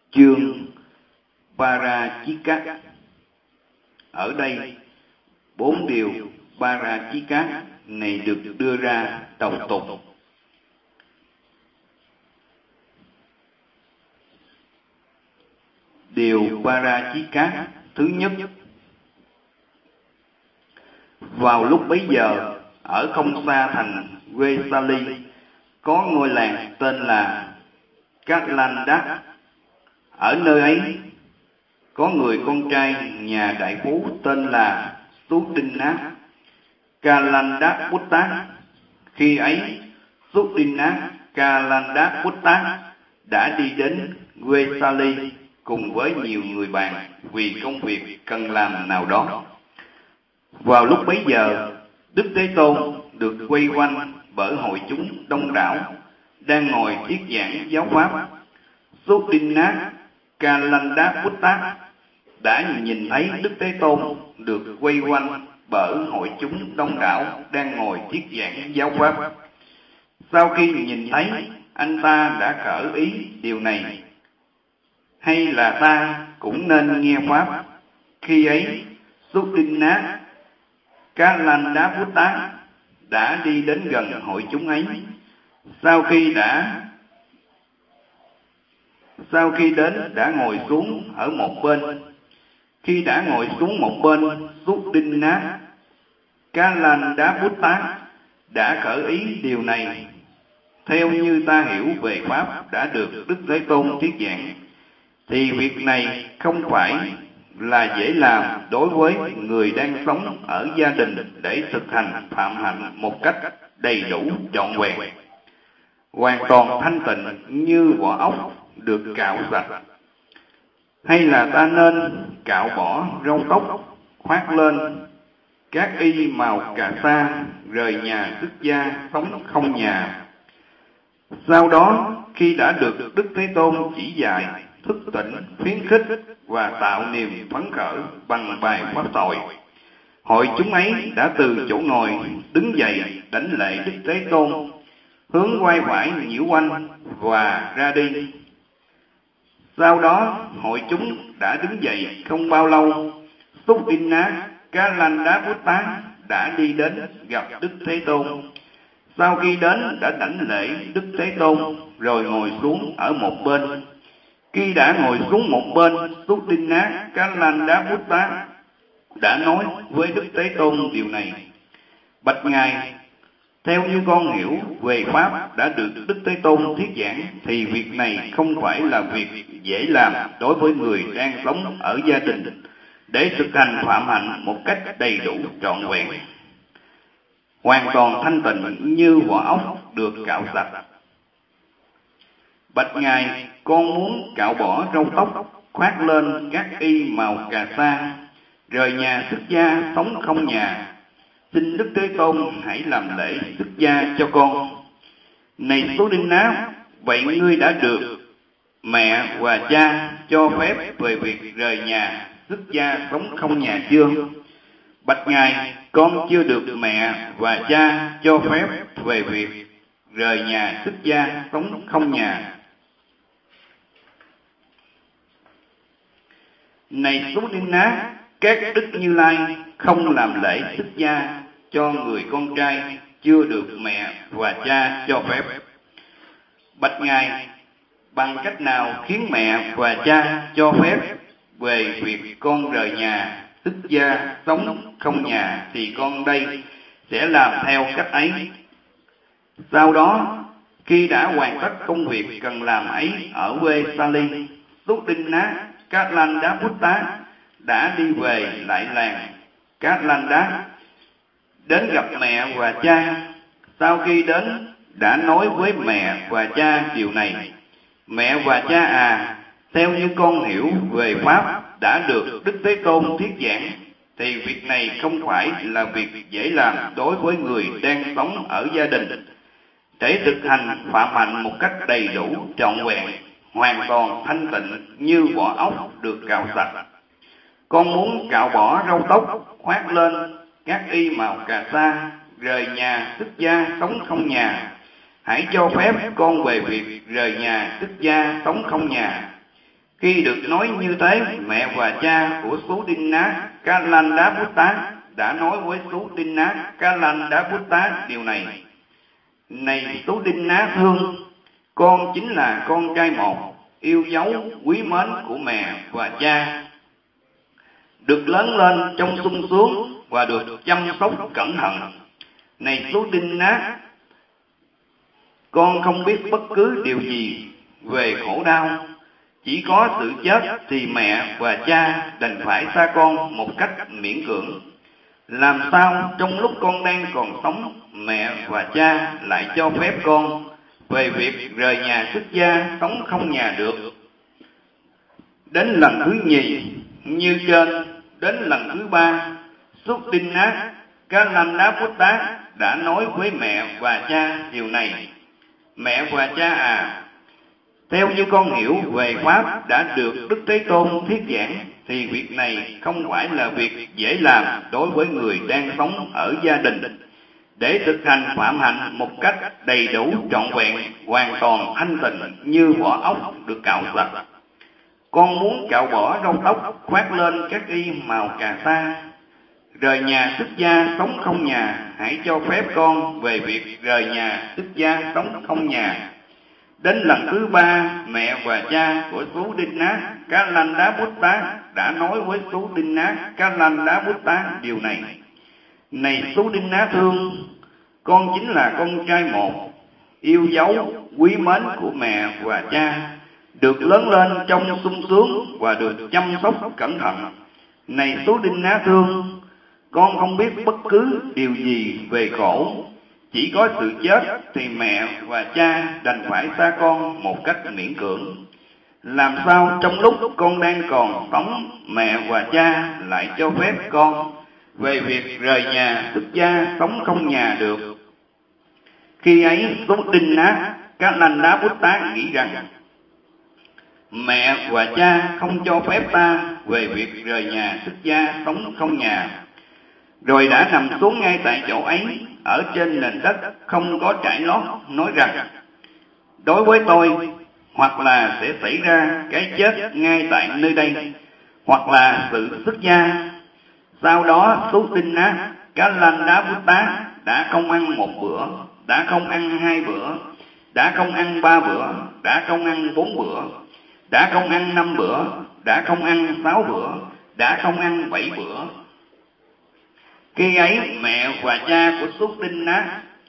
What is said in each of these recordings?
Chương Parajika. Ở đây, 4 điều Parajika này được đưa ra tổng tục. Điều Parajika thứ nhất. Vào lúc bấy giờ, ở không xa thành Vesali, có ngôi làng tên là Katlandak. Ở nơi ấy, có người con trai nhà đại phú tên là Sudinnath Kalandaputta. Khi ấy, Sudinnath Kalandaputta đã đi đến Vesali cùng với nhiều người bạn vì công việc cần làm nào đó. Vào lúc bấy giờ, Đức Thế Tôn được quay quanh bởi hội chúng đông đảo đang ngồi thuyết giảng giáo pháp. Sudinnath Kalandaputta đã nhìn thấy Đức Thế Tôn được quay quanh bởi hội chúng đông đảo đang ngồi thuyết giảng giáo pháp. Sau khi nhìn thấy, anh ta đã khởi ý điều này: hay là ta cũng nên nghe pháp. Khi ấy, Sudinnath Kalandaputta đã đi đến gần hội chúng ấy. Sau khi đến đã ngồi xuống ở một bên. Khi đã ngồi xuống một bên, Sudinnath Kalandaputta đã khởi ý điều này: theo như ta hiểu về pháp đã được Đức Thế Tôn thuyết giảng, thì việc này không phải là dễ làm đối với người đang sống ở gia đình để thực hành phạm hạnh một cách đầy đủ trọn vẹn, hoàn toàn thanh tịnh như vỏ ốc được cạo sạch. Hay là ta nên cạo bỏ râu tóc, khoác lên các y màu cà sa, rời nhà xuất gia sống không nhà. Sau đó, khi đã được Đức Thế Tôn chỉ dạy, thức tỉnh, khuyến khích và tạo niềm phấn khởi bằng bài pháp thoại, hội chúng ấy đã từ chỗ ngồi đứng dậy đảnh lễ Đức Thế Tôn, hướng vai phải nhiễu quanh và ra đi. Sau đó, hội chúng đã đứng dậy không bao lâu, Sudinnath Kalandaputta đã đi đến gặp Đức Thế Tôn. Sau khi đến đã đảnh lễ Đức Thế Tôn rồi ngồi xuống ở một bên. Khi đã ngồi xuống một bên, Sudinnath Kalandaputta đã nói với Đức Thế Tôn điều này: bạch Ngài, theo như con hiểu về pháp đã được Đức Thế Tôn thuyết giảng, thì việc này không phải là việc dễ làm đối với người đang sống ở gia đình để thực hành phạm hạnh một cách đầy đủ trọn vẹn, hoàn toàn thanh tịnh như vỏ ốc được cạo sạch. Bạch Ngài, con muốn cạo bỏ râu tóc, khoác lên các y màu cà sa, rời nhà xuất gia sống không nhà. Xin Đức Thế Tôn hãy làm lễ xuất gia cho con. Này Sudinnath, vậy ngươi đã được mẹ và cha cho phép về việc rời nhà xuất gia sống không nhà chưa? Bạch Ngài, con chưa được mẹ và cha cho phép về việc rời nhà xuất gia sống không nhà. Này Sudinnath, các Đức Như Lai không làm lễ xuất gia cho người con trai chưa được mẹ và cha cho phép. Bạch Ngài, bằng cách nào khiến mẹ và cha cho phép về việc con rời nhà xuất gia sống không nhà, thì con đây sẽ làm theo cách ấy. Sau đó, khi đã hoàn tất công việc cần làm ấy ở Vesali, Sudinnath Kalandaputta đã đi về lại làng Katlandak, đến gặp mẹ và cha. Sau khi đến, đã nói với mẹ và cha điều này: mẹ và cha à, theo như con hiểu về pháp đã được Đức Thế Tôn thuyết giảng, thì việc này không phải là việc dễ làm đối với người đang sống ở gia đình để thực hành phạm hạnh một cách đầy đủ trọn vẹn, hoàn toàn thanh tịnh như vỏ ốc được cạo sạch. Con muốn cạo bỏ râu tóc, khoác lên các y màu cà sa, rời nhà xuất gia sống không nhà. Hãy cho phép con về việc rời nhà xuất gia sống không nhà. Khi được nói như thế, mẹ và cha của Sudinnā Kalanda đã nói với Sudinnā Kalanda điều này: Này Sudinnā thương, con chính là con trai một, yêu dấu, quý mến của mẹ và cha, được lớn lên trong sung sướng và được chăm sóc cẩn thận. Này Sudinnā, con không biết bất cứ điều gì về khổ đau. Chỉ có sự chết thì mẹ và cha đành phải xa con một cách miễn cưỡng. Làm sao trong lúc con đang còn sống, mẹ và cha lại cho phép con về việc rời nhà xuất gia sống không nhà được? Đến lần thứ nhì như trên, đến lần thứ ba, Sudinnā Kalanda đã nói với mẹ và cha điều này: Mẹ và cha à, theo như con hiểu về Pháp đã được Đức Thế Tôn thuyết giảng, thì việc này không phải là việc dễ làm đối với người đang sống ở gia đình. Để thực hành phạm hạnh một cách đầy đủ trọn vẹn, hoàn toàn thanh tịnh như vỏ ốc được cạo sạch. Con muốn cạo bỏ râu tóc, khoác lên các y màu cà sa, rời nhà xuất gia sống không nhà, hãy cho phép con về việc rời nhà xuất gia sống không nhà. Đến lần thứ ba, mẹ và cha của Sudinnā Kalanda đã nói với Sudinnā Kalanda điều này: Này Sudinnā thương, con chính là con trai một, yêu dấu, quý mến của mẹ và cha, được lớn lên trong sung sướng và được chăm sóc cẩn thận. Này Sudinnā thương, con không biết bất cứ điều gì về khổ. Chỉ có sự chết thì mẹ và cha đành phải xa con một cách miễn cưỡng. Làm sao trong lúc con đang còn sống, mẹ và cha lại cho phép con về việc rời nhà xuất gia sống không nhà được? Khi ấy Sudinnā Kalanda nghĩ rằng mẹ và cha không cho phép ta về việc rời nhà xuất gia sống không nhà, rồi đã nằm xuống ngay tại chỗ ấy ở trên nền đất không có trải lót, nói rằng: Đối với tôi, hoặc là sẽ xảy ra cái chết ngay tại nơi đây, hoặc là sự xuất gia. Sau đó Sudinnā Kalanda đã không ăn một bữa, đã không ăn hai bữa, đã không ăn ba bữa, đã không ăn bốn bữa, đã không ăn năm bữa, đã không ăn sáu bữa, đã không ăn bảy bữa. Khi ấy mẹ và cha của Sudinnā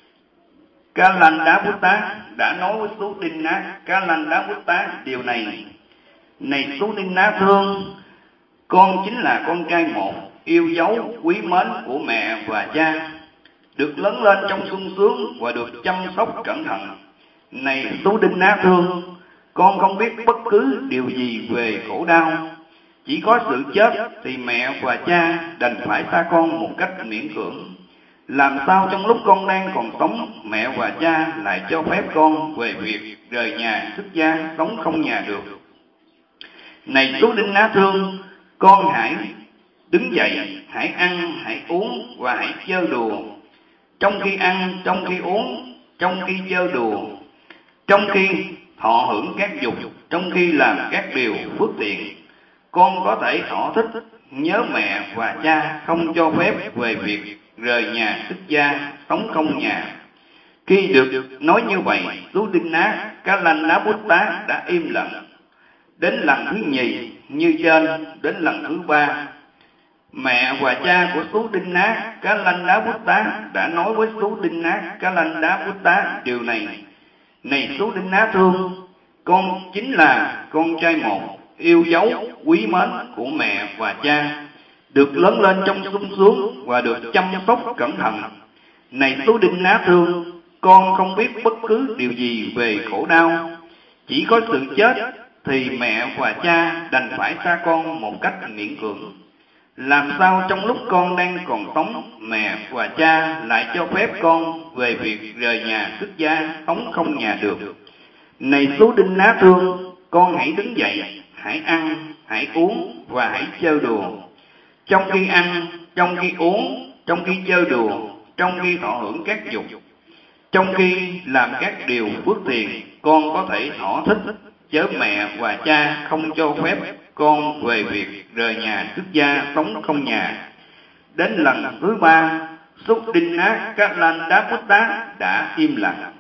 Kalanda đã nói với Sudinnā Kalanda điều này: Này Sudinnā thương, con chính là con trai một, yêu dấu, quý mến của mẹ và cha, được lớn lên trong sung sướng và được chăm sóc cẩn thận. Này Sudinnā thương, con không biết bất cứ điều gì về khổ đau. Chỉ có sự chết thì mẹ và cha đành phải xa con một cách miễn cưỡng. Làm sao trong lúc con đang còn sống, mẹ và cha lại cho phép con về việc rời nhà xuất gia sống không nhà được? Này Sudinnā thương, con hãy đứng dậy, hãy ăn, hãy uống và hãy chơi đùa. Trong khi ăn, trong khi uống, trong khi chơi đùa, trong khi thọ hưởng các dục, trong khi làm các điều phước thiện, con có thể thỏa thích nhớ mẹ và cha không cho phép về việc rời nhà xuất gia sống không nhà. Khi được nói như vậy, Sudinnā Kalanda đã im lặng. Đến lần thứ nhì như trên, đến lần thứ ba, mẹ và cha của Sudinnā Kalanda đã nói với Sudinnā Kalanda điều này: Này Sudinnā thương, con chính là con trai một, yêu dấu, quý mến của mẹ và cha, được lớn lên trong sung sướng và được chăm sóc cẩn thận. Này Sudinnā thương, con không biết bất cứ điều gì về khổ đau. Chỉ có sự chết thì mẹ và cha đành phải xa con một cách miễn cưỡng. Làm sao trong lúc con đang còn sống, mẹ và cha lại cho phép con về việc rời nhà xuất gia sống không nhà được? Này Sudinnā thương, con hãy đứng dậy, hãy ăn, hãy uống và hãy chơi đùa. Trong khi ăn, trong khi uống, trong khi chơi đùa, trong khi thọ hưởng các dục, trong khi làm các điều phước thiện, con có thể thỏa thích chớ mẹ và cha không cho phép con về việc rời nhà xuất gia sống không nhà. Đến lần thứ 3, Suddinna Kalandaputta đã im lặng.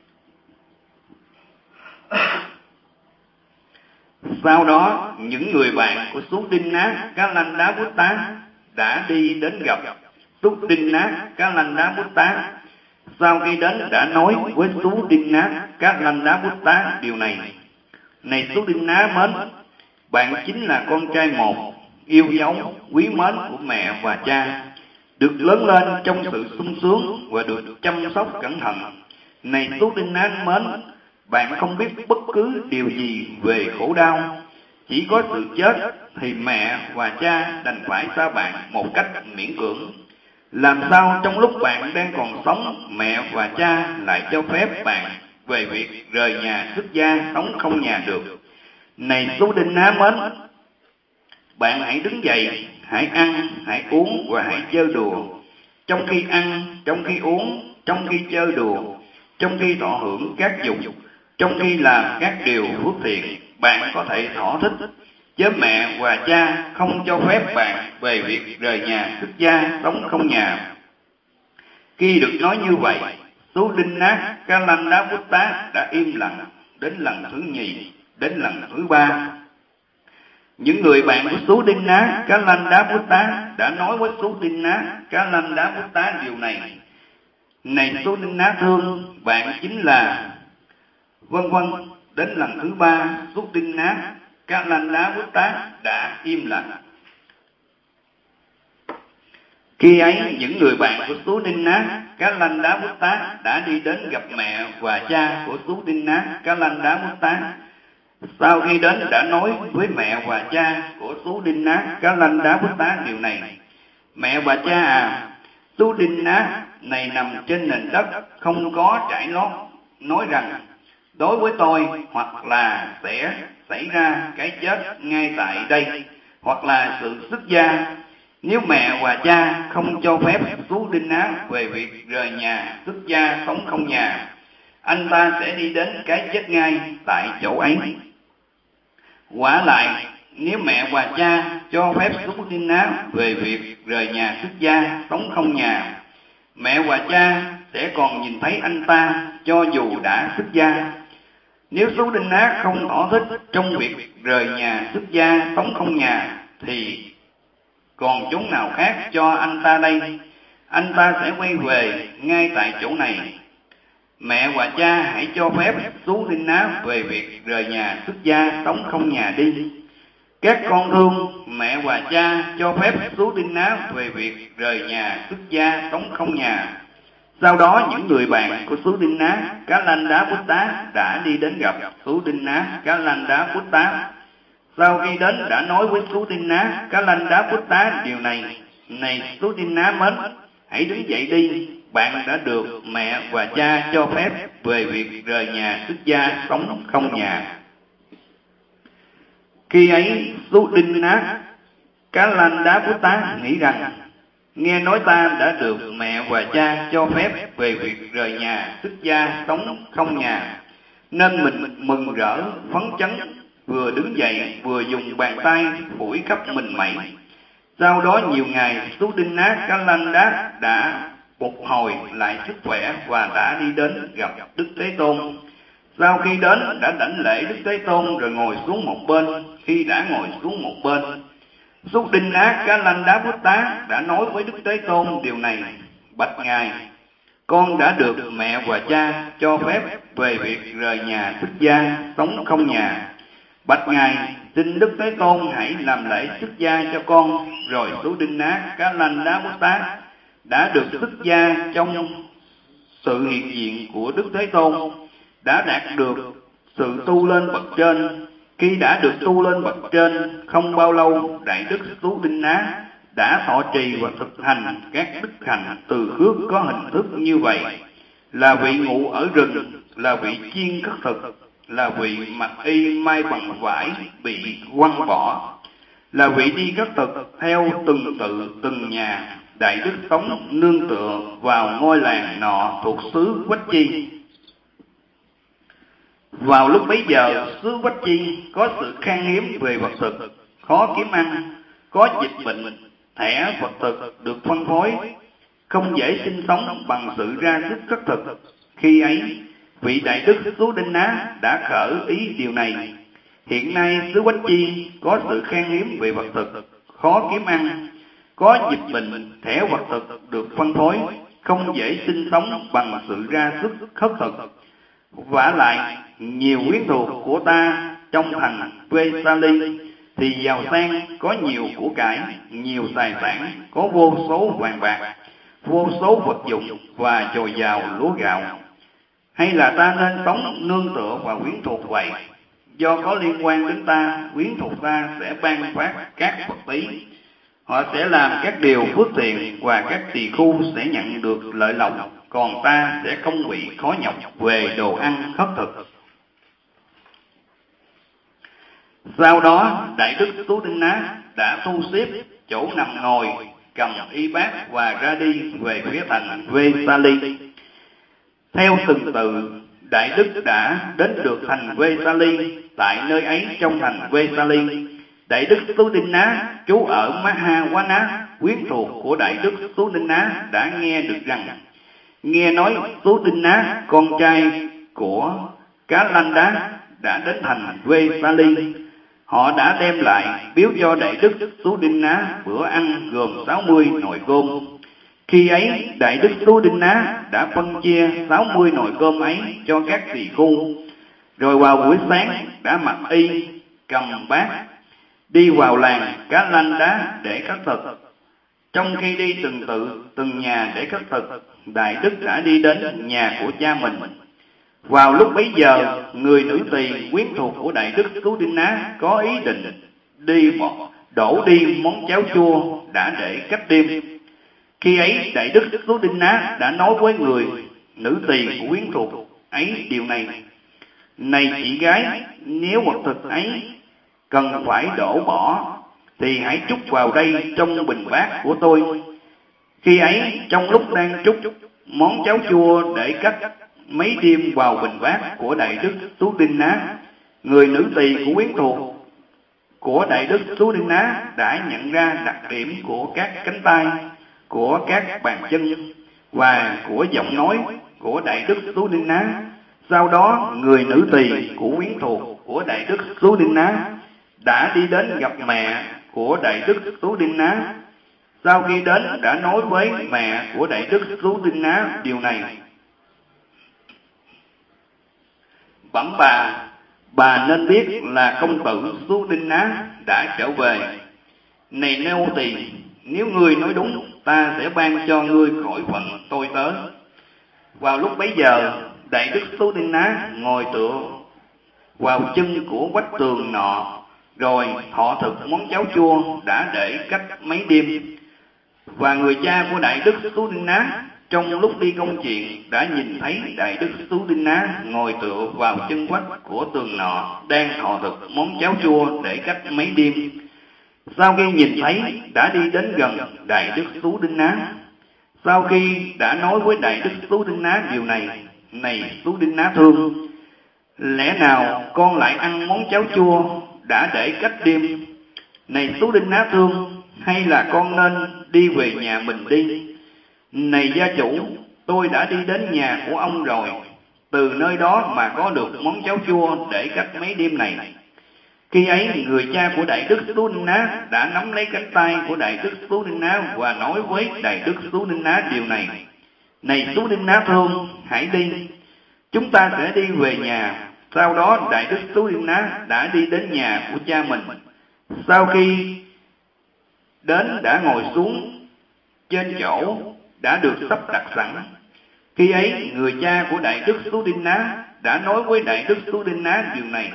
Sau đó, những người bạn của Suddinna Kalandaputta đã đi đến gặp Suddinna Kalandaputta. Sau khi đến đã nói với Suddinna Kalandaputta điều này: Này Suddinna mến, bạn chính là con trai một, yêu dấu, quý mến của mẹ và cha, được lớn lên trong sự sung sướng và được chăm sóc cẩn thận. Này Suddinna mến, bạn không biết bất cứ điều gì về khổ đau. Chỉ có sự chết thì mẹ và cha đành phải xa bạn một cách miễn cưỡng. Làm sao trong lúc bạn đang còn sống, mẹ và cha lại cho phép bạn về việc rời nhà xuất gia sống không nhà được? Này Suddinna mến, bạn hãy đứng dậy, hãy ăn, hãy uống và hãy chơi đùa. Trong khi ăn, trong khi uống, trong khi chơi đùa, trong khi thọ hưởng các dục, trong khi làm các điều phước thiện, bạn có thể thỏa thích, chứ mẹ và cha không cho phép bạn về việc rời nhà xuất gia sống không nhà. Khi được nói như vậy, Suddinna Kalandaputta đã im lặng đến lần thứ nhì, đến lần thứ 3. Những người bạn của Suddinna Kalandaputta đã nói với Suddinna Kalandaputta điều này: Này Suddinna thương, bạn chính là... Vân vân. Đến lần thứ 3, Suddinna Kalandaputta đã im lặng. Khi ấy, những người bạn của Suddinna Kalandaputta đã đi đến gặp mẹ và cha của Suddinna Kalandaputta. Sau khi đến đã nói với mẹ và cha của Suddinna Kalandaputta điều này: Mẹ và cha à, Suddinna này nằm trên nền đất không có trải lót, nói rằng đối với tôi hoặc là sẽ xảy ra cái chết ngay tại đây, hoặc là sự xuất gia. Nếu mẹ và cha không cho phép Suddinna về việc rời nhà xuất gia sống không nhà, anh ta sẽ đi đến cái chết ngay tại chỗ ấy. Quả lại, nếu mẹ và cha cho phép Suddinna về việc rời nhà xuất gia sống không nhà, mẹ và cha sẽ còn nhìn thấy anh ta cho dù đã xuất gia. Nếu Suddinna không thỏa thích trong việc rời nhà xuất gia sống không nhà, thì còn chốn nào khác cho anh ta đây? Anh ta sẽ quay về ngay tại chỗ này. Mẹ và cha hãy cho phép Suddinna về việc rời nhà xuất gia sống không nhà đi. Các con thương, mẹ và cha cho phép Suddinna về việc rời nhà xuất gia sống không nhà. Sau đó những người bạn của Suddinna Kalandaputta đã đi đến gặp Suddinna Kalandaputta. Sau khi đến đã nói với Suddinna Kalandaputta điều này: Này Suddinna mến, hãy đứng dậy đi, bạn đã được mẹ và cha cho phép về việc rời nhà xuất gia sống không nhà. Khi ấy Suddinna Kalandaputta nghĩ rằng, nghe nói ta đã được mẹ và cha cho phép về việc rời nhà xuất gia sống không nhà, nên mình mừng rỡ phấn chấn, vừa đứng dậy vừa dùng bàn tay phủi khắp mình mẩy. Sau đó nhiều ngày, Suddinna Kalanda đã phục hồi lại sức khỏe và đã đi đến gặp Đức Thế Tôn. Sau khi đến đã đảnh lễ Đức Thế Tôn rồi ngồi xuống một bên. Khi đã ngồi xuống một bên, Suddinna Kalandaputta đã nói với Đức Thế Tôn điều này: Bạch Ngài, con đã được mẹ và cha cho phép về việc rời nhà xuất gia sống không nhà. Bạch Ngài, xin Đức Thế Tôn hãy làm lễ xuất gia cho con. Rồi Suddinna Kalandaputta đã được xuất gia trong sự hiện diện của Đức Thế Tôn, đã đạt được sự tu lên bậc trên. Khi đã được tu lên bậc trên, không bao lâu Đại Đức Suddinna đã thọ trì và thực hành các đức hạnh từ khước có hình thức như vậy: là vị ngụ ở rừng, là vị chiên cất thực, là vị mặc y may bằng vải bị quăng bỏ, là vị đi cất thực theo từng tự từng nhà. Đại Đức sống nương tựa vào ngôi làng nọ thuộc xứ Quách Chi. Vào lúc bấy giờ, xứ Quách Chi có sự khan hiếm về vật thực, khó kiếm ăn, có dịch bệnh, thẻ vật thực được phân phối, không dễ sinh sống bằng sự ra sức khất thực. Khi ấy, vị đại đức Tú Đinh Ná đã khởi ý điều này. Hiện nay xứ Quách Chi có sự khan hiếm về vật thực, khó kiếm ăn, có dịch bệnh, thẻ vật thực được phân phối, không dễ sinh sống bằng sự ra sức khất thực. Vả lại, nhiều quyến thuộc của ta trong thành Vesali thì giàu sang, có nhiều của cải, nhiều tài sản, có vô số vàng bạc, vô số vật dụng và dồi dào lúa gạo. Hay là ta nên sống nương tựa vào quyến thuộc vậy? Do có liên quan đến ta, quyến thuộc ta sẽ ban phát các vật tí. Họ sẽ làm các điều phước thiện và các tỳ khu sẽ nhận được lợi lộc, còn ta sẽ không bị khó nhọc về đồ ăn khất thực. Sau đó, Đại đức Tú Đinh Ná đã thu xếp chỗ nằm ngồi, cầm y bát và ra đi về phía thành Vesali. Theo từng tự, Đại đức đã đến được thành Vesali. Tại nơi ấy trong thành Vesali, Đại đức Tú Đinh Ná trú ở Mahawana. Quyến thuộc của Đại đức Tú Đinh Ná đã nghe được rằng, nghe nói Tú Đinh Ná, con trai của Cá Lanh Đá, đã đến thành Vesali. Họ đã đem lại biếu cho Đại đức Tú Đinh Ná bữa ăn gồm 60 nồi cơm. Khi ấy, Đại đức Tú Đinh Ná đã phân chia 60 nồi cơm ấy cho các tỳ khu. Rồi vào buổi sáng đã mặc y, cầm bát, đi vào làng Cá Lanh Đá để khất thực. Trong khi đi từng nhà để khất thực, Đại đức đã đi đến nhà của cha mình. Vào lúc bấy giờ, người nữ tỳ quyến thuộc của Đại đức Tú Đinh Ná có ý định đổ đi món cháo chua đã để cách đêm. Khi ấy, Đại đức Tú Đinh Ná đã nói với người nữ tỳ quyến thuộc ấy điều này: này chị gái, nếu vật thực ấy cần phải đổ bỏ thì hãy trút vào đây trong bình bát của tôi. Khi ấy, trong lúc đang trút món cháo chua để cách mấy đêm vào bình bát của Đại đức Tú Đinh Ná, người nữ tỳ của quyến thuộc của Đại đức Tú Đinh Ná đã nhận ra đặc điểm của các cánh tay, của các bàn chân và của giọng nói của Đại đức Tú Đinh Ná. Sau đó, người nữ tỳ của quyến thuộc của Đại đức Tú Đinh Ná đã đi đến gặp mẹ của Đại đức Tú Đinh Ná. Sau khi đến, đã nói với mẹ của Đại đức Tú Đinh Ná điều này: bẩm bà nên biết là công tử Tú Đinh Ná đã trở về. Này nô tỳ, nếu ngươi nói đúng, ta sẽ ban cho ngươi khỏi phận tôi tớ. Vào lúc bấy giờ, Đại đức Tú Đinh Ná ngồi tựa vào chân của vách tường nọ, rồi thọ thực món cháo chua đã để cách mấy đêm. Và người cha của Đại đức Tú Đinh Ná trong lúc đi công chuyện đã nhìn thấy Đại đức Tú Đinh Ná ngồi tựa vào chân vách của tường nọ, đang thọ thực món cháo chua để cách mấy đêm. Sau khi nhìn thấy, đã đi đến gần Đại đức Tú Đinh Ná. Sau khi đã nói với Đại đức Tú Đinh Ná điều này: này Tú Đinh Ná thương, lẽ nào con lại ăn món cháo chua đã để cách đêm? Này Tú Đinh Ná thương, hay là con nên đi về nhà mình đi? Này gia chủ, tôi đã đi đến nhà của ông rồi, từ nơi đó mà có được món cháo chua để cách mấy đêm này. Khi ấy, người cha của Đại đức Tú Đinh Ná đã nắm lấy cánh tay của Đại đức Tú Đinh Ná và nói với Đại đức Tú Đinh Ná điều này: này Tú Đinh Ná thương, hãy đi, chúng ta sẽ đi về nhà. Sau đó, Đại đức Tú Đinh Ná đã đi đến nhà của cha mình. Sau khi đến, đã ngồi xuống trên chỗ đã được sắp đặt sẵn. Khi ấy, người cha của Đại đức Tú Đinh Ná đã nói với Đại đức Tú Đinh Ná điều này: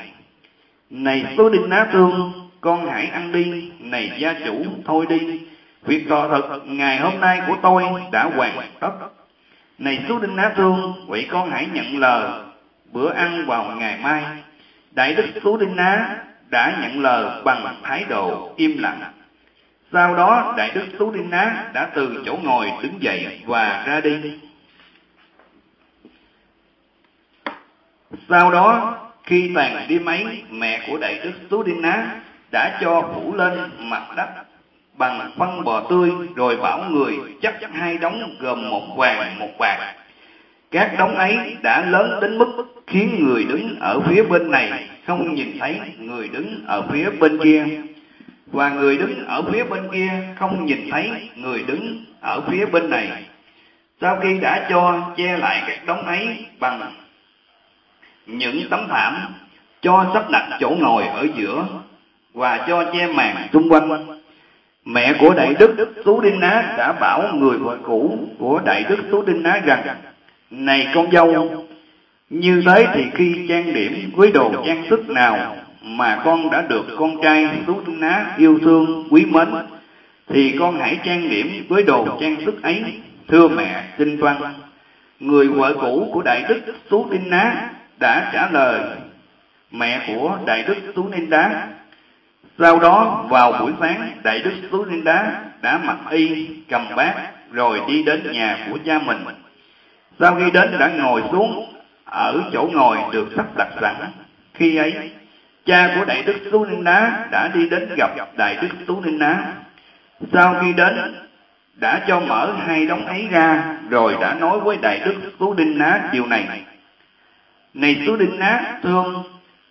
này Tú Đinh Ná thương, con hãy ăn đi. Này gia chủ, thôi đi, việc thọ thực ngày hôm nay của tôi đã hoàn tất. Này Tú Đinh Ná thương, vậy con hãy nhận lời bữa ăn vào ngày mai. Đại đức Tú Đinh Ná đã nhận lời bằng thái độ im lặng. Sau đó, Đại đức Tú Đinh Ná đã từ chỗ ngồi đứng dậy và ra đi. Sau đó, Khi tàn đêm ấy, mẹ của Đại Đức Tú Đinh Ná đã cho phủ lên mặt đất bằng phân bò tươi, rồi bảo người chất 2 đống gồm 1 vàng 1 bạc. Các đống ấy đã lớn đến mức khiến người đứng ở phía bên này không nhìn thấy người đứng ở phía bên kia, và người đứng ở phía bên kia không nhìn thấy người đứng ở phía bên này. Sau khi đã cho che lại các đống ấy bằng những tấm thảm, cho sắp đặt chỗ ngồi ở giữa và cho che màn xung quanh, mẹ của Đại Đức Tú Đinh Ná đã bảo người vợ cũ của Đại Đức Tú Đinh Ná rằng: này con dâu, như thế thì khi trang điểm với đồ trang sức nào mà con đã được con trai Tú Đinh Ná yêu thương quý mến, thì con hãy trang điểm với đồ trang sức ấy, thưa mẹ xin vâng. Người vợ cũ của Đại Đức Tú Đinh Ná đã trả lời mẹ của Đại Đức Tú Đinh Ná. Sau đó vào buổi sáng, Đại Đức Tú Đinh Ná đã mặc y, cầm bát, rồi đi đến nhà của cha mình. Sau khi đến đã ngồi xuống ở chỗ ngồi được sắp đặt sẵn. Khi ấy, cha của Đại Đức Tú Đinh Ná đã đi đến gặp Đại Đức Tú Đinh Ná. Sau khi đến, đã cho mở 2 đống ấy ra, rồi đã nói với Đại Đức Tú Đinh Ná điều này: này Tú Đinh Ná thương,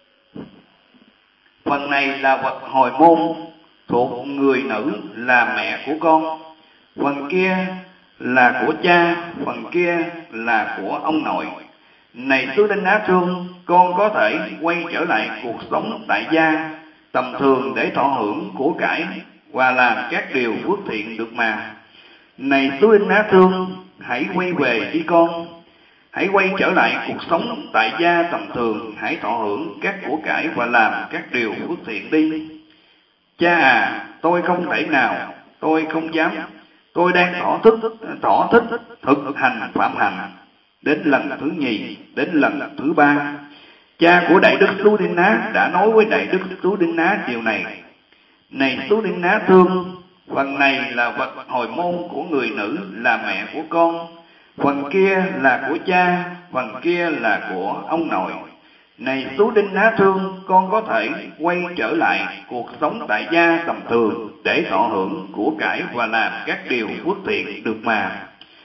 phần này là vật hồi môn thuộc người nữ là mẹ của con, phần kia là của cha, phần kia là của ông nội. Này Tú Đinh Ná thương, con có thể quay trở lại cuộc sống tại gia tầm thường để thọ hưởng của cải và làm các điều phước thiện được mà. Này Tú Đinh Ná thương, hãy quay về đi con. Hãy quay trở lại cuộc sống tại gia tầm thường, hãy thọ hưởng các của cải và làm các điều phước thiện đi. Cha à, tôi không thể nào, tôi không dám, tôi đang thọ thức thực hành phạm hạnh đến lần thứ nhì, đến lần thứ 3. Cha của Đại Đức Tú Đinh Ná đã nói với Đại Đức Tú Đinh Ná điều này: này Tú Đinh Ná thương, phần này là vật hồi môn của người nữ là mẹ của con, phần kia là của cha, phần kia là của ông nội. Này Tú Đinh Ná thương, con có thể quay trở lại cuộc sống tại gia tầm thường để thọ hưởng của cải và làm các điều phước thiện được mà.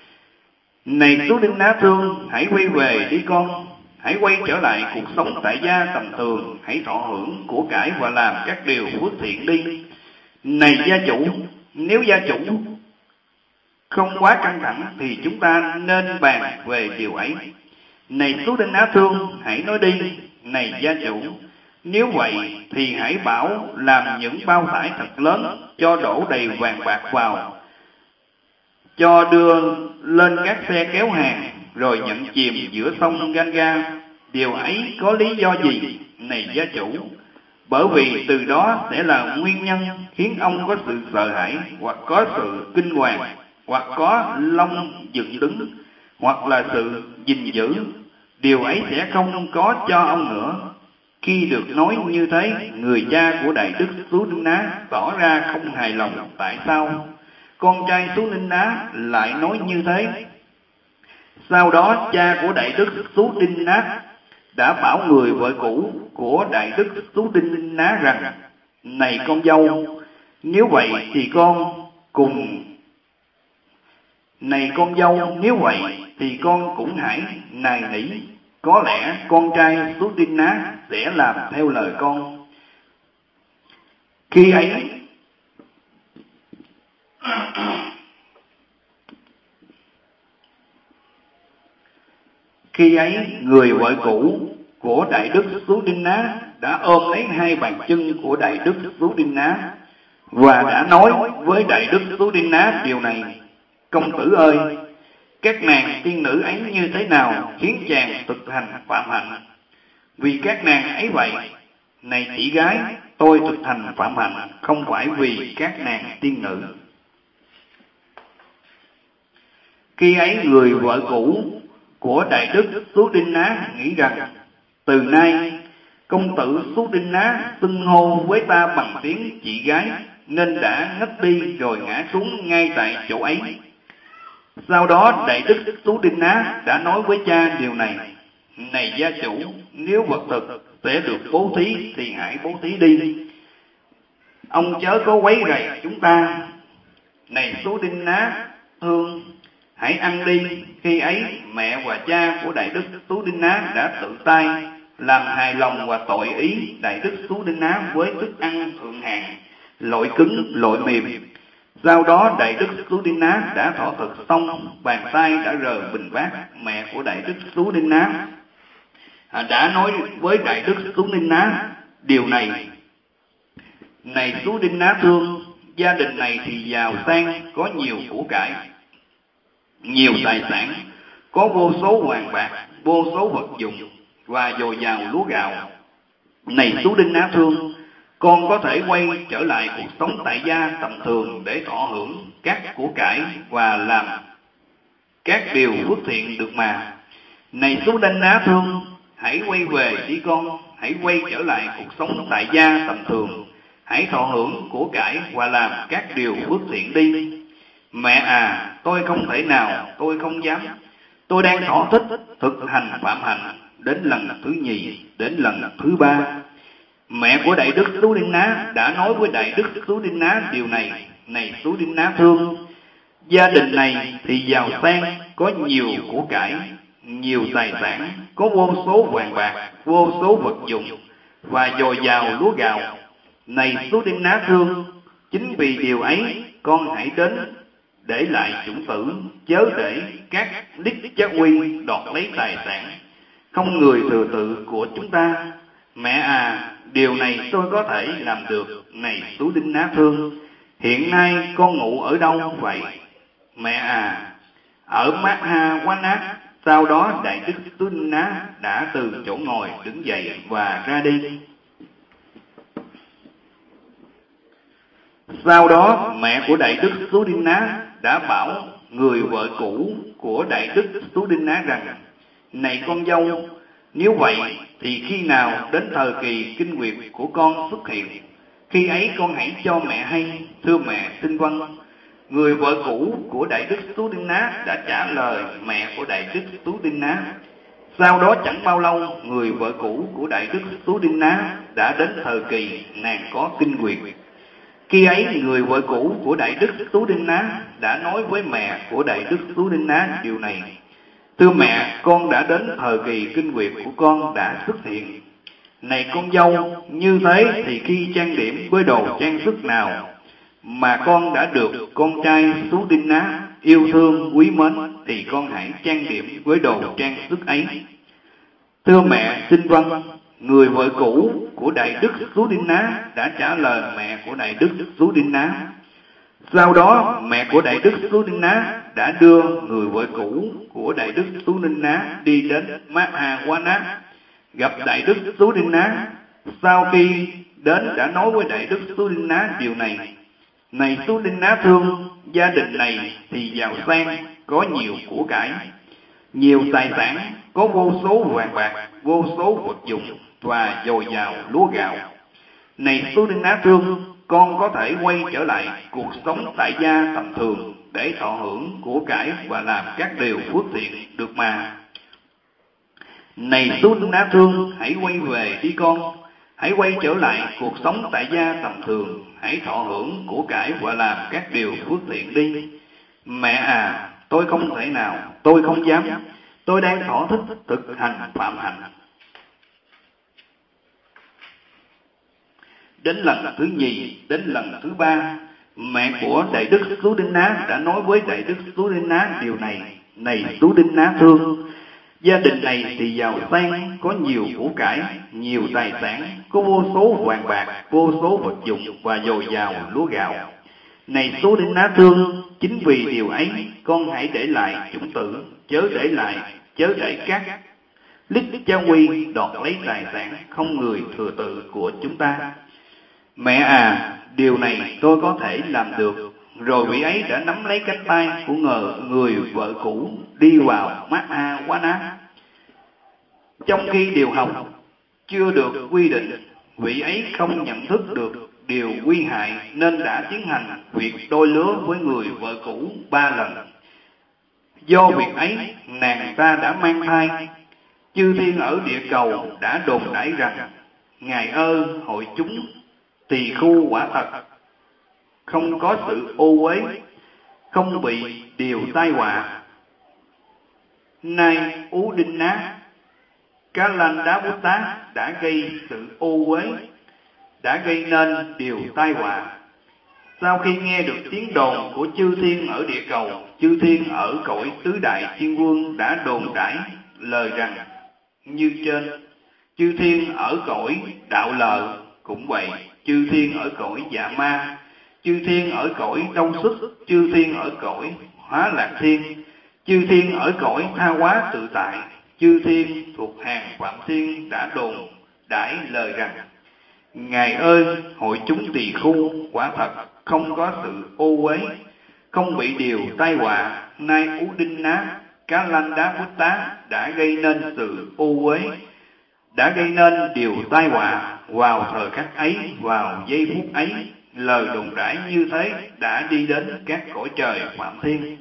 Này Tú Đinh Ná thương, hãy quay về đi con. Hãy quay trở lại cuộc sống tại gia tầm thường, hãy thọ hưởng của cải và làm các điều phước thiện đi. Này gia chủ, nếu gia chủ không quá căng thẳng thì chúng ta nên bàn về điều ấy. Này Tú Đinh Ná thương, hãy nói đi. Này gia chủ, nếu vậy thì hãy bảo làm những bao tải thật lớn, cho đổ đầy vàng bạc vào, cho đưa lên các xe kéo hàng, rồi nhận chìm giữa sông Ganga. Điều ấy có lý do gì? Này gia chủ, bởi vì từ đó sẽ là nguyên nhân khiến ông có sự sợ hãi, hoặc có sự kinh hoàng, hoặc có lông dựng đứng, hoặc là sự gìn giữ. Điều ấy sẽ không có cho ông nữa. Khi được nói như thế, người cha của Đại Đức Tú Đinh Ná tỏ ra không hài lòng tại sao con trai Tú Đinh Ná lại nói như thế. Sau đó cha của Đại Đức Tú Đinh Ná đã bảo người vợ cũ của Đại Đức Tú Đinh Ná rằng: này con dâu, nếu vậy thì con cũng hãy nài nỉ. Có lẽ con trai Tú Đinh Ná sẽ làm theo lời con. Khi ấy, người vợ cũ của Đại Đức Tú Đinh Ná đã ôm lấy 2 bàn chân của Đại Đức Tú Đinh Ná và đã nói với Đại Đức Tú Đinh Ná điều này: công tử ơi, các nàng tiên nữ ấy như thế nào khiến chàng thực hành phạm hạnh? Vì các nàng ấy vậy. Này chị gái, tôi thực hành phạm hạnh không phải vì các nàng tiên nữ. Khi ấy, người vợ cũ của Đại Đức Tú Đinh Ná nghĩ rằng: từ nay công tử Tú Đinh Ná xưng hô với ta bằng tiếng chị gái, nên đã ngất đi rồi ngã xuống ngay tại chỗ ấy. Sau đó Đại Đức Tú Đinh Ná đã nói với cha điều này: này gia chủ, nếu vật thực sẽ được bố thí thì hãy bố thí đi. Ông chớ có quấy rầy chúng ta. Này Sú Đinh Ná thương, hãy ăn đi. Khi ấy mẹ và cha của Đại Đức Sú Đinh Ná đã tự tay làm hài lòng và tội ý Đại Đức Sú Đinh Ná với thức ăn thượng hạng, loại cứng loại mềm. Sau đó Đại Đức Sú Đinh Ná đã thọ thực xong, bàn tay đã rờ bình bát. Mẹ của Đại Đức Sú Đinh Ná đã nói với Đại Đức Sú Đinh Ná điều này: này Sú Đinh Ná thương, gia đình này thì giàu sang, có nhiều của cải, nhiều tài sản, có vô số vàng bạc, vô số vật dụng và dồi dào lúa gạo. Này Sú Đinh Ná thương, con có thể quay trở lại cuộc sống tại gia tầm thường để thọ hưởng các của cải và làm các điều phước thiện được mà. Này Sú Đinh Ná thương, hãy quay về đi con, hãy quay trở lại cuộc sống tại gia tầm thường, hãy thọ hưởng của cải và làm các điều phước thiện đi. Mẹ à, tôi không thể nào, tôi không dám. Tôi đang thọ thích thực hành phạm hạnh đến lần thứ nhì, đến lần thứ ba. Mẹ của Đại Đức Sú Đinh Ná đã nói với Đại Đức Sú Đinh Ná điều này: này Sú Đinh Ná thương, gia đình này thì giàu sang, có nhiều của cải, nhiều tài sản, có vô số vàng bạc, vô số vật dụng và dồi dào lúa gạo. Này Sú Đinh Ná thương, chính vì điều ấy con hãy đến để lại chủng tử, chớ để các đích giác quy đoạt lấy tài sản, không người thừa tự của chúng ta. Mẹ à, điều này tôi có thể làm được. Này Sú Đinh Ná thương, hiện nay con ngủ ở đâu vậy? Mẹ à, ở Mát-ha Quá Nát. Sau đó Đại Đức Sú Đinh Ná đã từ chỗ ngồi đứng dậy và ra đi. Sau đó mẹ của Đại Đức Sú Đinh Ná đã bảo người vợ cũ của Đại Đức Sú Đinh Ná rằng: này con dâu, nếu vậy thì khi nào đến thời kỳ kinh nguyệt của con xuất hiện, khi ấy con hãy cho mẹ hay. Thưa mẹ, xin vâng. Người vợ cũ của Đại Đức Sú Đinh Ná đã trả lời mẹ của Đại Đức Sú Đinh Ná. Sau đó chẳng bao lâu, người vợ cũ của Đại Đức Sú Đinh Ná đã đến thời kỳ nàng có kinh nguyệt. Khi ấy người vợ cũ của Đại Đức Sú Đinh Ná đã nói với mẹ của Đại Đức Sú Đinh Ná điều này: thưa mẹ, con đã đến thời kỳ kinh nguyệt của con đã xuất hiện. Này con dâu, như thế thì khi trang điểm với đồ trang sức nào mà con đã được con trai Sú Đinh Ná yêu thương quý mến, thì con hãy trang điểm với đồ trang sức ấy. Thưa mẹ, xin vâng. Người vợ cũ của Đại Đức Sú Đinh Ná đã trả lời mẹ của Đại Đức Sú Đinh Ná. Sau đó mẹ của Đại Đức Sú Đinh Ná đã đưa người vợ cũ của Đại Đức Sú Đinh Ná đi đến Mát-ha Quá Nát gặp Đại Đức Sú Đinh Ná. Sau khi đến đã nói với Đại Đức Sú Đinh Ná điều này: này Sú Đinh Ná thương, gia đình này thì giàu sang, có nhiều của cải, nhiều tài sản, có vô số vàng bạc, vô số vật dụng và dồi dào lúa gạo. Này Sú Đinh Ná thương, con có thể quay trở lại cuộc sống tại gia tầm thường để thọ hưởng của cải và làm các điều phước thiện được mà. Này Sú Đinh Ná thương, hãy quay về đi con, hãy quay trở lại cuộc sống tại gia tầm thường, hãy thọ hưởng của cải và làm các điều phước thiện đi. Mẹ à, tôi không thể nào, tôi không dám. Tôi đang thọ thích thực hành phạm hạnh. Đến lần thứ nhì, đến lần thứ ba, mẹ của Đại Đức Sú Đinh Ná đã nói với Đại Đức Sú Đinh Ná điều này: này Sú Đinh Ná thương, gia đình này thì giàu sang, có nhiều của cải, nhiều tài sản, có vô số vàng bạc, vô số vật dụng và dồi dào lúa gạo. Này Sú Đinh Ná thương, chính vì điều ấy con hãy để lại chủng tử, chớ để các lích gia quy đoạt lấy tài sản, không người thừa tự của chúng ta. Mẹ à, điều này tôi có thể làm được. Rồi vị ấy đã nắm lấy cánh tay của người vợ cũ đi vào Mát-ha Quá Nát. Trong khi điều học chưa được quy định, vị ấy không nhận thức được điều nguy hại nên đã tiến hành việc đôi lứa với người vợ cũ 3 lần. Do việc ấy, nàng ta đã mang thai. Chư thiên ở địa cầu đã đồn đãi rằng: Ngài ơi, hội chúng tỳ khu quả thật không có sự ô uế, không bị điều tai họa. Nay Ú Đinh Ná Cá Lanh Đá Bút Tá đã gây sự ô uế, đã gây nên điều tai họa. Sau khi nghe được tiếng đồn của chư thiên ở địa cầu, chư thiên ở cõi tứ đại thiên vương đã đồn đãi lời rằng như trên. Chư thiên ở cõi đạo lờ cũng vậy, chư thiên ở cõi dạ ma, chư thiên ở cõi đông xuất, chư thiên ở cõi hóa lạc thiên, chư thiên ở cõi tha hóa tự tại, chư thiên thuộc hàng phạm thiên đã đồn đãi lời rằng: Ngài ơi, hội chúng tỳ khu quả thật không có sự ô uế, không bị điều tai họa. Nay Ú Đinh Ná Cá Lanh Đá Bút Tá đã gây nên sự ô uế, đã gây nên điều tai họa. Vào thời khắc ấy, vào giây phút ấy, lời đồn đãi như thế đã đi đến các cõi trời phạm thiên.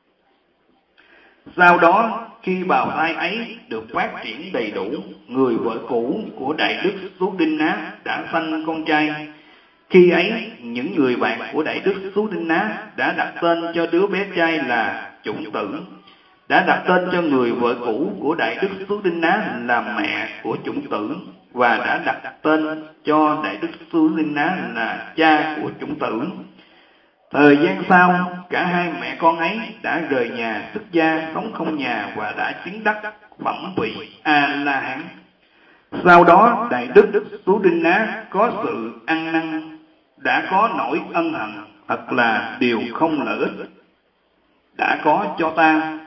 Sau đó, khi bào thai ấy được phát triển đầy đủ, người vợ cũ của Đại Đức Sú Đinh Ná đã sanh con trai. Khi ấy, những người bạn của Đại Đức Sú Đinh Ná đã đặt tên cho đứa bé trai là Chủng Tử, đã đặt tên cho người vợ cũ của Đại Đức Sú Đinh Ná là mẹ của Chủng Tử, và đã đặt tên cho Đại Đức Sú Đinh Ná là cha của Chủng Tử. Thời gian sau, cả hai mẹ con ấy đã rời nhà xuất gia sống không nhà và đã chứng đắc phẩm vị A-la-hán. Sau đó, Đại Đức Sú Đinh Ná có sự ăn năn, đã có nỗi ân hận, thật là điều không lợi ích đã có cho ta.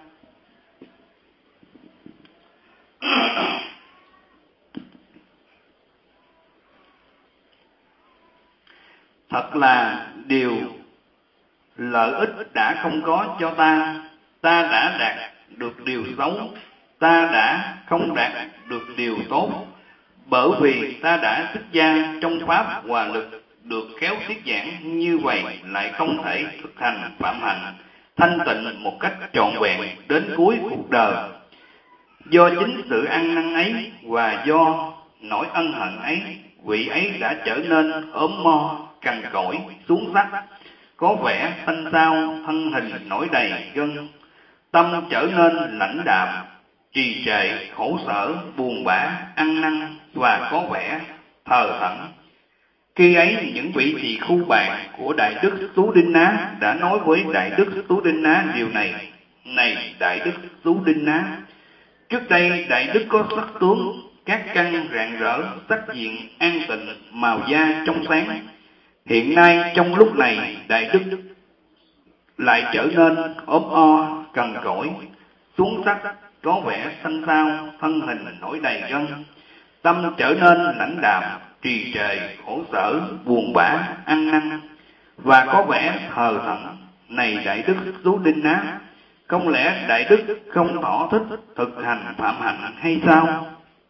Thật là điều lợi ích đã không có cho ta. Ta đã đạt được điều xấu, ta đã không đạt được điều tốt. Bởi vì ta đã xuất gia trong pháp hòa lực, được khéo thuyết giảng như vậy, lại không thể thực hành phạm hạnh thanh tịnh một cách trọn vẹn đến cuối cuộc đời. Do chính sự ăn năn ấy và do nỗi ân hận ấy, vị ấy đã trở nên ốm mo, cằn cỗi, xuống sắc, có vẻ xanh xao, thân hình nổi đầy gân, tâm trở nên lãnh đạm, trì trệ, khổ sở, buồn bã, ăn năn và có vẻ thờ thẫn. Khi ấy, những vị tỳ khu bạn của Đại Đức Sú Đinh Ná đã nói với Đại Đức Sú Đinh Ná điều này: Này Đại Đức Sú Đinh Ná, trước đây Đại Đức có sắc tướng, các căn rạng rỡ, sắc diện an tịnh, màu da trong sáng. Hiện nay trong lúc này, Đại Đức lại trở nên ốm o, cằn cỗi, xuống sắc, có vẻ xanh xao, thân hình nổi đầy gân, tâm trở nên lãnh đạm, trì trệ, khổ sở, buồn bã, ăn năn và có vẻ thờ thẫn. Này Đại Đức Sú Đinh Ná, không lẽ Đại Đức không thỏa thích thực hành phạm hạnh hay sao?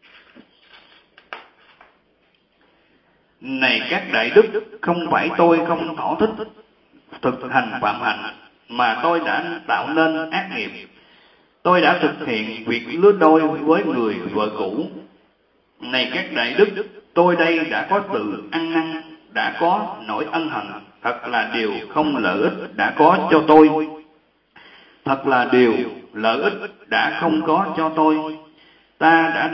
Này các Đại Đức, không phải tôi không thỏa thích thực hành phạm hạnh, mà tôi đã tạo nên ác nghiệp. Tôi đã thực hiện việc lứa đôi với người vợ cũ. Này các Đại Đức, tôi đây đã có sự ăn năn, đã có nỗi ân hận, thật là điều không lợi ích đã có cho tôi. Thật là điều lợi ích đã không có cho tôi. Ta đã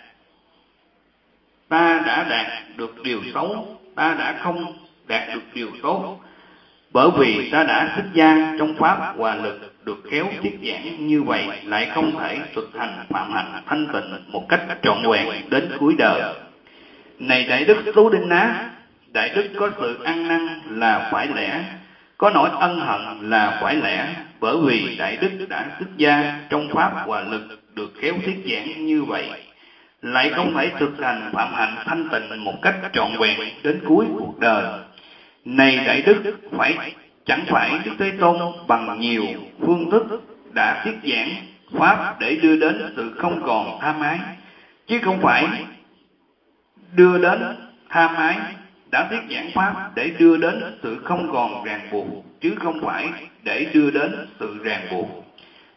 đạt được điều xấu, ta đã không đạt được điều tốt. Bởi vì ta đã xuất gia trong pháp hòa lực, được khéo thuyết giảng như vậy, lại không thể thực hành phạm hạnh thanh tịnh một cách trọn vẹn đến cuối đời. Này Đại Đức Sú Đinh Ná, Đại Đức có sự ăn năn là phải lẽ, có nỗi ân hận là phải lẽ, bởi vì Đại Đức đã xuất gia trong pháp hòa lực, được khéo thuyết giảng như vậy, lại không thể thực hành phạm hạnh thanh tịnh một cách trọn vẹn đến cuối cuộc đời. Này Đại Đức, chẳng phải Đức Thế Tôn bằng nhiều phương thức đã thuyết giảng pháp để đưa đến sự không còn tham ái, chứ không phải đưa đến tham ái, đã thuyết giảng pháp để đưa đến sự không còn ràng buộc, chứ không phải để đưa đến sự ràng buộc.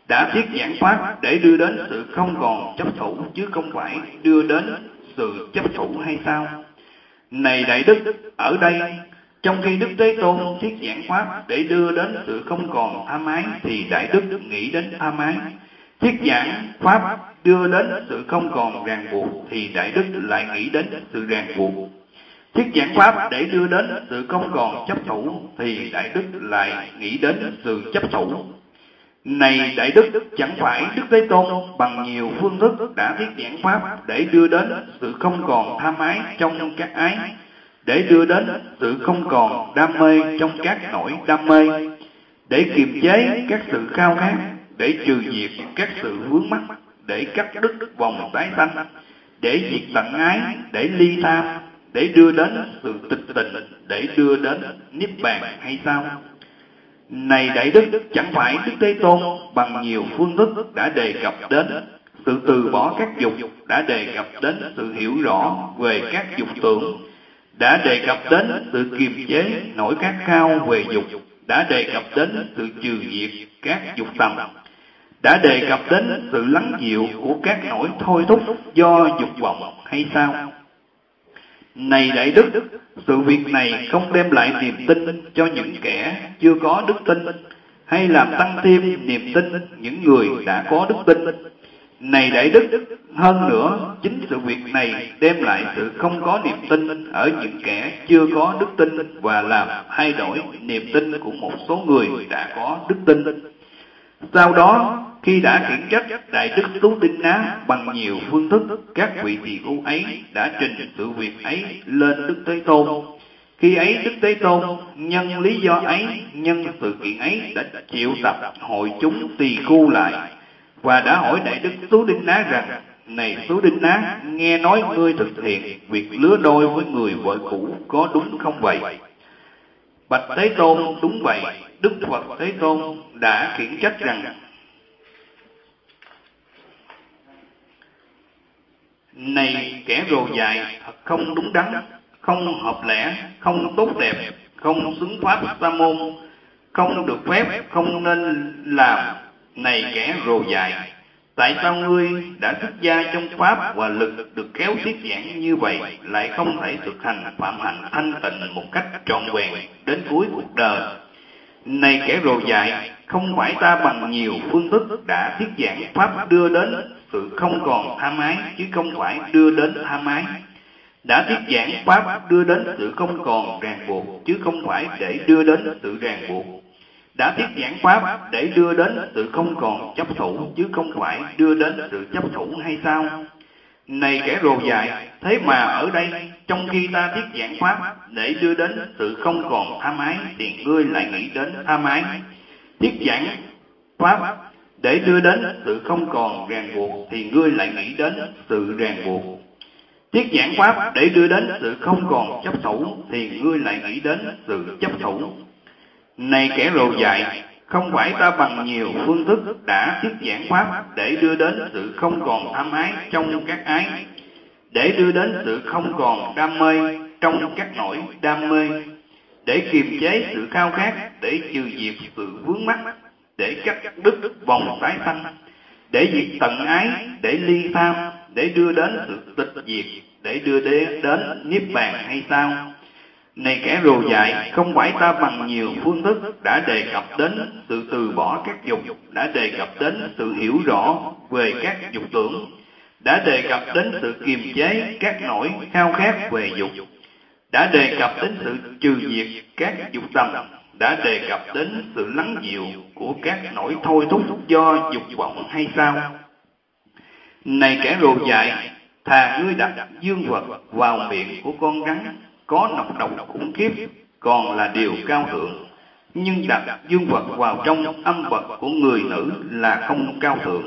đã thuyết giảng pháp để đưa đến sự không còn chấp thủ, chứ không phải đưa đến sự chấp thủ hay sao? Này Đại Đức, ở đây, trong khi Đức Thế Tôn thuyết giảng pháp để đưa đến sự không còn tham ái, thì Đại Đức nghĩ đến tham ái. Thuyết giảng pháp đưa đến sự không còn ràng buộc, thì Đại Đức lại nghĩ đến sự ràng buộc. Thuyết giảng pháp để đưa đến sự không còn chấp thủ, thì Đại Đức lại nghĩ đến sự chấp thủ. Này Đại Đức, chẳng phải Đức Thế Tôn bằng nhiều phương thức đã thuyết giảng pháp để đưa đến sự không còn tham ái trong các ái, để đưa đến sự không còn đam mê trong các nỗi đam mê, để kiềm chế các sự khao khát, để trừ diệt các sự vướng mắc, để cắt đứt vòng tái sanh, để diệt tận ái, để ly tham, để đưa đến sự tịch tịnh, để đưa đến niết bàn hay sao? Này Đại Đức, chẳng phải Đức Thế Tôn bằng nhiều phương thức đã đề cập đến sự từ bỏ các dục, đã đề cập đến sự hiểu rõ về các dục tưởng, đã đề cập đến sự kiềm chế nỗi khát khao về dục, đã đề cập đến sự trừ diệt các dục tầm, đã đề cập đến sự lắng dịu của các nỗi thôi thúc do dục vọng hay sao? Này Đại Đức, sự việc này không đem lại niềm tin cho những kẻ chưa có đức tin, hay làm tăng thêm niềm tin những người đã có đức tin. Này Đại Đức, hơn nữa, chính sự việc này đem lại sự không có niềm tin ở những kẻ chưa có đức tin, và làm thay đổi niềm tin của một số người đã có đức tin. Sau đó, khi đã khiển trách Đại Đức Tú Đinh Ná bằng nhiều phương thức, các vị tỳ khưu ấy đã trình sự việc ấy lên Đức Thế Tôn. Khi ấy Đức Thế Tôn nhân lý do ấy, nhân sự kiện ấy đã triệu tập hội chúng tỳ khưu lại, và đã hỏi Đại Đức Tú Đinh Ná rằng: Này Tú Đinh Ná, nghe nói ngươi thực hiện việc lứa đôi với người vợ cũ, có đúng không vậy? Bạch Thế Tôn, đúng vậy. Đức Phật Thế Tôn đã khiển trách rằng: Này kẻ rồ dại, thật không đúng đắn, không hợp lẽ, không tốt đẹp, không xứng pháp sa môn, không được phép, không nên làm. Này kẻ rồ dại, tại sao ngươi đã xuất gia trong pháp và lực được kéo thuyết giảng như vậy, lại không thể thực hành phạm hạnh thanh tịnh một cách trọn vẹn đến cuối cuộc đời? Này kẻ rồ dại, không phải ta bằng nhiều phương thức đã thuyết giảng pháp đưa đến sự không còn tham ái, chứ không phải đưa đến tham ái. Đã thuyết giảng pháp đưa đến sự không còn ràng buộc, chứ không phải để đưa đến sự ràng buộc. Đã thuyết giảng pháp để đưa đến sự không còn chấp thủ, chứ không phải đưa đến sự chấp thủ hay sao? Này kẻ rồ dại, thế mà ở đây, trong khi ta thuyết giảng pháp để đưa đến sự không còn tham ái, thì ngươi lại nghĩ đến tham ái. Thuyết giảng pháp để đưa đến sự không còn ràng buộc, thì ngươi lại nghĩ đến sự ràng buộc. Thuyết giảng pháp để đưa đến sự không còn chấp thủ, thì ngươi lại nghĩ đến sự chấp thủ. Này kẻ rồ dại, không phải ta bằng nhiều phương thức đã thuyết giảng pháp để đưa đến sự không còn tham ái trong các ái, để đưa đến sự không còn đam mê trong các nỗi đam mê, để kiềm chế sự khao khát, để trừ diệt sự vướng mắc, để cắt đứt vòng tái sanh, để diệt tận ái, để ly tham, để đưa đến sự tịch diệt, để đưa đến niết bàn hay sao? Này kẻ rồ dại, không phải ta bằng nhiều phương thức đã đề cập đến sự từ bỏ các dục, đã đề cập đến sự hiểu rõ về các dục tưởng, đã đề cập đến sự kiềm chế các nỗi khao khát về dục, đã đề cập đến sự trừ diệt các dục tầm, đã đề cập đến sự lắng dịu của các nỗi thôi thúc do dục vọng hay sao? Này kẻ rồ dại, thà ngươi đặt dương vật vào miệng của con rắn có nọc độc khủng khiếp còn là điều cao thượng, nhưng đặt dương vật vào trong âm vật của người nữ là không cao thượng.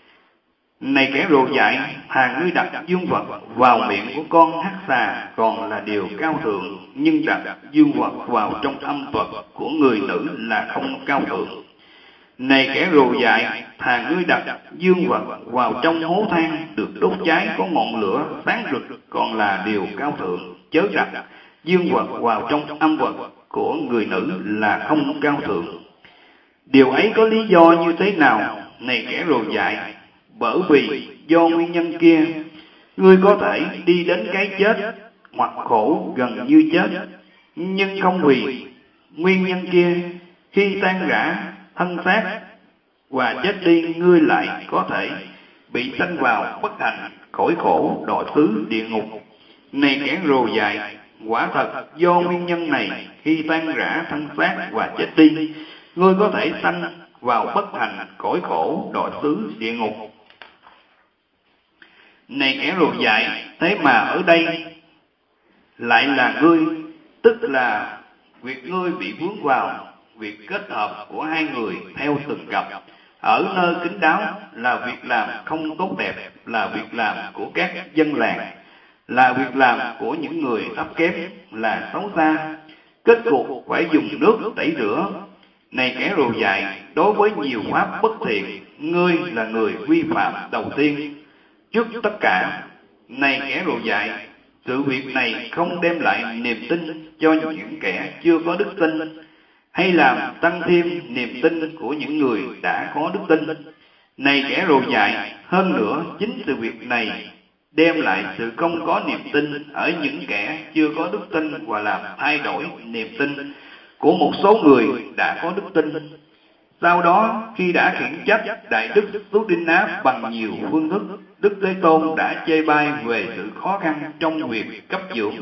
Này kẻ rồ dại, thà ngươi đặt dương vật vào miệng của con hắc xà còn là điều cao thượng, nhưng đặt dương vật vào trong âm vật của người nữ là không cao thượng. Này kẻ rồ dại, thà ngươi đặt dương vật vào trong hố than được đốt cháy có ngọn lửa sáng rực còn là điều cao thượng, chớ đặt dương vật vào trong âm vật của người nữ là không cao thượng. Điều ấy có lý do như thế nào? này kẻ rồ dại, bởi vì do nguyên nhân kia, ngươi có thể đi đến cái chết hoặc khổ gần như chết, nhưng không vì nguyên nhân kia, khi tan rã thân xác và chết đi, ngươi lại có thể bị sanh vào bất hạnh, cõi khổ, đọa xứ, địa ngục. Này kẻ rồ dại, quả thật do nguyên nhân này, khi tan rã thân xác và chết đi, ngươi có thể sanh vào bất hạnh, cõi khổ, đọa xứ, địa ngục. Này kẻ rồ dại, thế mà ở đây lại là ngươi, tức là việc ngươi bị vướng vào việc kết hợp của hai người theo từng cặp ở nơi kín đáo, là việc làm không tốt đẹp, là việc làm của các dân làng, là việc làm của những người thấp kém, là xấu xa, kết cục phải dùng nước tẩy rửa. Này kẻ rồ dại, đối với nhiều pháp bất thiện, ngươi là người vi phạm đầu tiên trước tất cả. Này kẻ rồ dại, sự việc này không đem lại niềm tin cho những kẻ chưa có đức tin, hay làm tăng thêm niềm tin của những người đã có đức tin. Này kẻ rồ dại, hơn nữa chính sự việc này đem lại sự không có niềm tin ở những kẻ chưa có đức tin, và làm thay đổi niềm tin của một số người đã có đức tin. Sau đó, khi đã khiển trách Đại Đức Suddinna bằng nhiều phương thức, Đức Thế Tôn đã chê bai về sự khó khăn trong việc cấp dưỡng,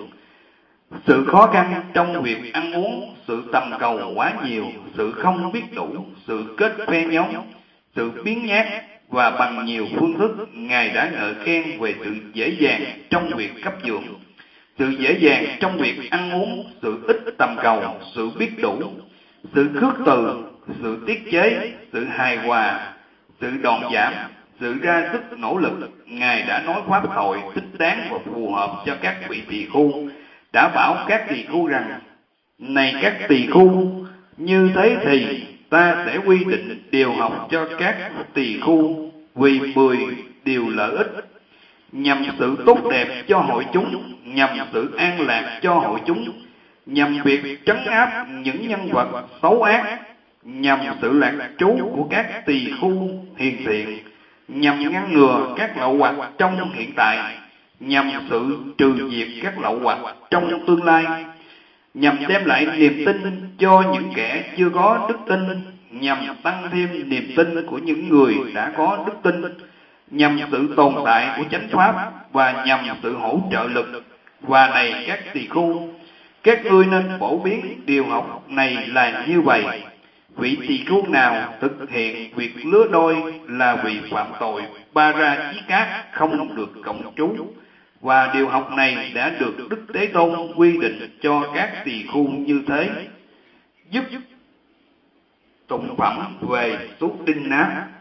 sự khó khăn trong việc ăn uống, sự tầm cầu quá nhiều, sự không biết đủ, sự kết phe nhóm, sự biếng nhác, và bằng nhiều phương thức, Ngài đã ngợi khen về sự dễ dàng trong việc cấp dưỡng, sự dễ dàng trong việc ăn uống, sự ít tầm cầu, sự biết đủ, sự khước từ, sự tiết chế, sự hài hòa, sự đòn giảm, sự ra sức nỗ lực. Ngài đã nói pháp thoại thích đáng và phù hợp cho các vị tỳ khu, đã bảo các tỳ khu rằng: này các tỳ khu, như thế thì ta sẽ quy định điều học cho các tỳ khu vì 10 điều lợi ích, nhằm sự tốt đẹp cho hội chúng, nhằm sự an lạc cho hội chúng, nhằm việc trấn áp những nhân vật xấu ác, nhằm sự lạc trú của các tỳ khu hiền thiện, nhằm ngăn ngừa các lậu hoặc trong hiện tại, nhằm sự trừ diệt các lậu hoặc trong tương lai, nhằm đem lại niềm tin cho những kẻ chưa có đức tin, nhằm tăng thêm niềm tin của những người đã có đức tin, nhằm sự tồn tại của chánh pháp, và nhằm sự hỗ trợ lực. Và này các tỳ khu, các ngươi nên phổ biến điều học này là như vậy. Vị tỳ khu nào thực hiện việc lứa đôi là vì phạm tội Parachikat, không được cộng trú. Và điều học này đã được Đức Thế Tôn quy định cho các tỳ khu như thế. Giúp tụng phẩm về Suddinna.